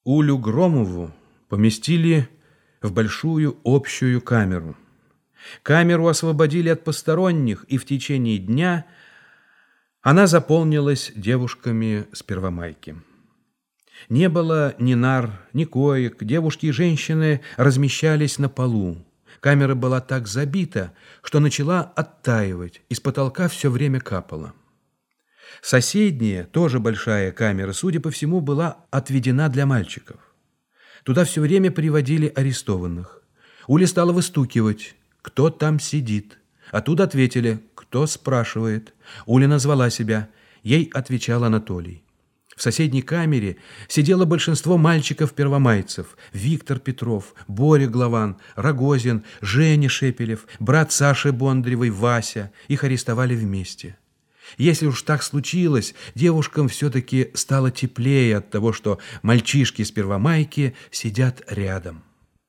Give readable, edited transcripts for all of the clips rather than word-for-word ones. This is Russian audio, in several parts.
Улю Громову поместили в большую общую камеру. Камеру освободили от посторонних, и в течение дня она заполнилась девушками с Первомайки. Не было ни нар, ни коек, девушки и женщины размещались на полу. Камера была так забита, что начала оттаивать, из потолка все время капало. Соседняя, тоже большая камера, судя по всему, была отведена для мальчиков. Туда все время приводили арестованных. Уля стала выстукивать: «Кто там сидит?» Оттуда ответили: «Кто спрашивает?» Уля назвала себя. Ей отвечал Анатолий. В соседней камере сидело большинство мальчиков-первомайцев: Виктор Петров, Боря Главан, Рогозин, Женя Шепелев, брат Саши Бондаревой, Вася. Их арестовали вместе. Если уж так случилось, девушкам все-таки стало теплее от того, что мальчишки с Первомайки сидят рядом.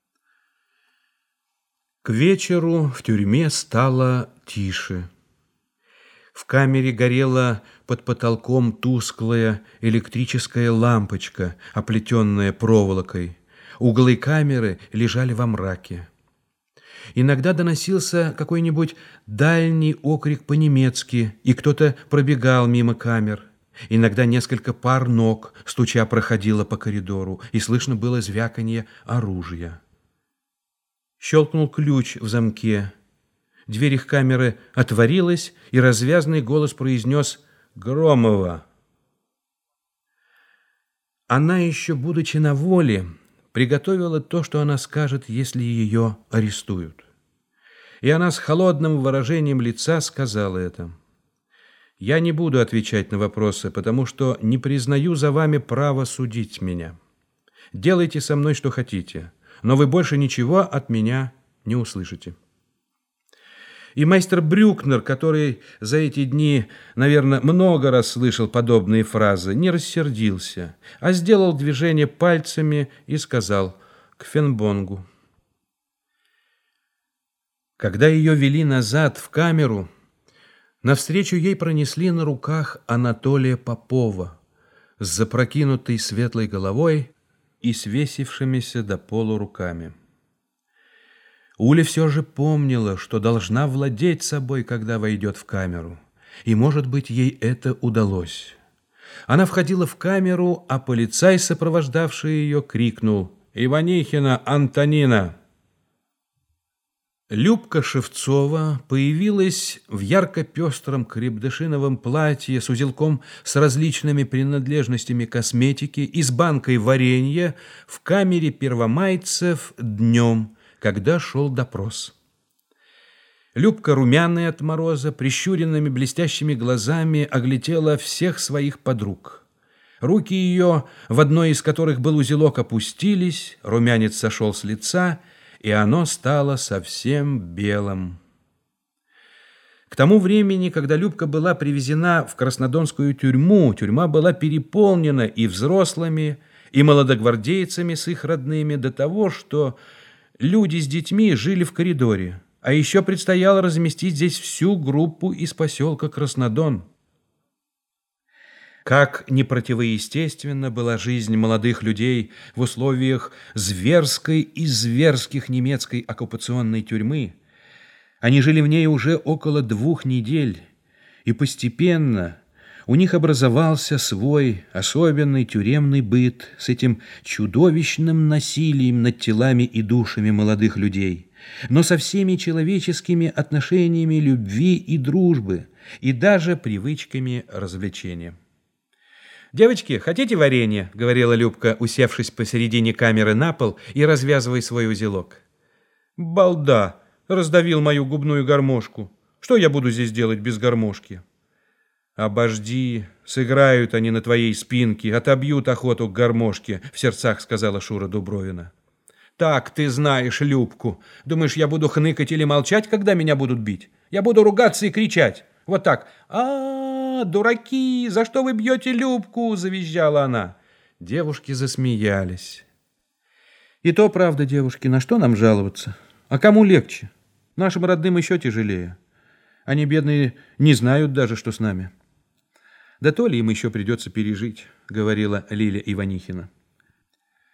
К вечеру в тюрьме стало тише. В камере горела под потолком тусклая электрическая лампочка, оплетенная проволокой. Углы камеры лежали во мраке. Иногда доносился какой-нибудь дальний окрик по-немецки, и кто-то пробегал мимо камер. Иногда несколько пар ног, стуча, проходило по коридору, и слышно было звяканье оружия. Щелкнул ключ в замке. Дверь их камеры отворилась, и развязный голос произнес: «Громова». Она, еще будучи на воле, приготовила то, что она скажет, если ее арестуют. И она с холодным выражением лица сказала это: «Я не буду отвечать на вопросы, потому что не признаю за вами право судить меня. Делайте со мной, что хотите, но вы больше ничего от меня не услышите». И майстер Брюкнер, который за эти дни, наверное, много раз слышал подобные фразы, не рассердился, а сделал движение пальцами и сказал: «К Фенбонгу». Когда ее вели назад в камеру, навстречу ей пронесли на руках Анатолия Попова с запрокинутой светлой головой и свесившимися до полу руками. Уля все же помнила, что должна владеть собой, когда войдет в камеру, и, может быть, ей это удалось. Она входила в камеру, а полицай, сопровождавший ее, крикнул: «Иванихина Антонина!». Любка Шевцова появилась в ярко-пестром крепдышиновом платье с узелком с различными принадлежностями косметики и с банкой варенья в камере первомайцев днем, когда шел допрос. Любка, румяная от мороза, прищуренными блестящими глазами оглядела всех своих подруг. Руки ее, в одной из которых был узелок, опустились, румянец сошел с лица, и оно стало совсем белым. К тому времени, когда Любка была привезена в Краснодонскую тюрьму, тюрьма была переполнена и взрослыми, и молодогвардейцами с их родными до того, что люди с детьми жили в коридоре, а еще предстояло разместить здесь всю группу из поселка Краснодон. Как непротивоестественна была жизнь молодых людей в условиях зверской и зверских немецкой оккупационной тюрьмы. Они жили в ней уже около 2 недель, и постепенно у них образовался свой особенный тюремный быт с этим чудовищным насилием над телами и душами молодых людей, но со всеми человеческими отношениями любви и дружбы, и даже привычками развлечения. «Девочки, хотите варенье?» — говорила Любка, усевшись посередине камеры на пол и развязывая свой узелок. «Балда! Раздавил мою губную гармошку. Что я буду здесь делать без гармошки?» «Обожди, сыграют они на твоей спинке, отобьют охоту к гармошке», — в сердцах сказала Шура Дубровина. «Так ты знаешь Любку. Думаешь, я буду хныкать или молчать, когда меня будут бить? Я буду ругаться и кричать. Вот так. Дураки, за что вы бьете Любку?» — завизжала она. Девушки засмеялись. «И то правда, девушки, на что нам жаловаться? А кому легче? Нашим родным еще тяжелее. Они, бедные, не знают даже, что с нами». «Да то ли им еще придется пережить», — говорила Лиля Иванихина.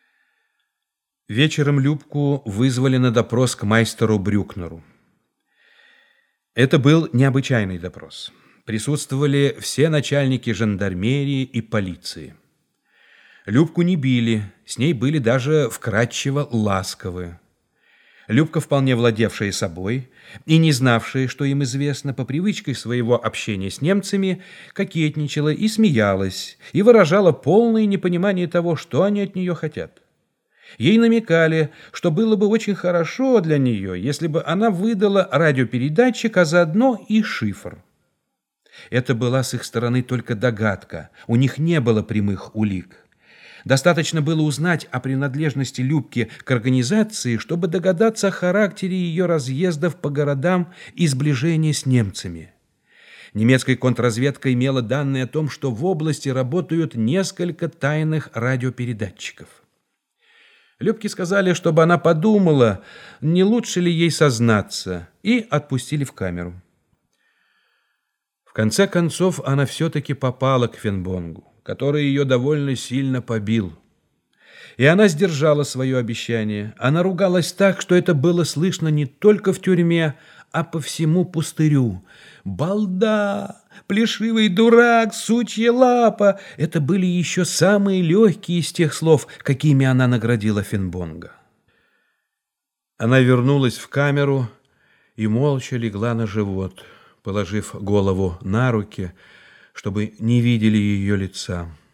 Вечером Любку вызвали на допрос к майстеру Брюкнеру. Это был необычайный допрос. Присутствовали все начальники жандармерии и полиции. Любку не били, с ней были даже вкрадчиво ласковы. Любка, вполне владевшая собой и не знавшая, что им известно, по привычке своего общения с немцами, кокетничала и смеялась, и выражала полное непонимание того, что они от нее хотят. Ей намекали, что было бы очень хорошо для нее, если бы она выдала радиопередатчик, а заодно и шифр. Это была с их стороны только догадка, у них не было прямых улик. Достаточно было узнать о принадлежности Любки к организации, чтобы догадаться о характере ее разъездов по городам и сближения с немцами. Немецкая контрразведка имела данные о том, что в области работают несколько тайных радиопередатчиков. Любке сказали, чтобы она подумала, не лучше ли ей сознаться, и отпустили в камеру. В конце концов, она все-таки попала к Фенбонгу, который ее довольно сильно побил. И она сдержала свое обещание. Она ругалась так, что это было слышно не только в тюрьме, а по всему пустырю. «Балда! Плешивый дурак! Сучья лапа!» Это были еще самые легкие из тех слов, какими она наградила Фенбонга. Она вернулась в камеру и молча легла на живот, положив голову на руки, чтобы не видели ее лица.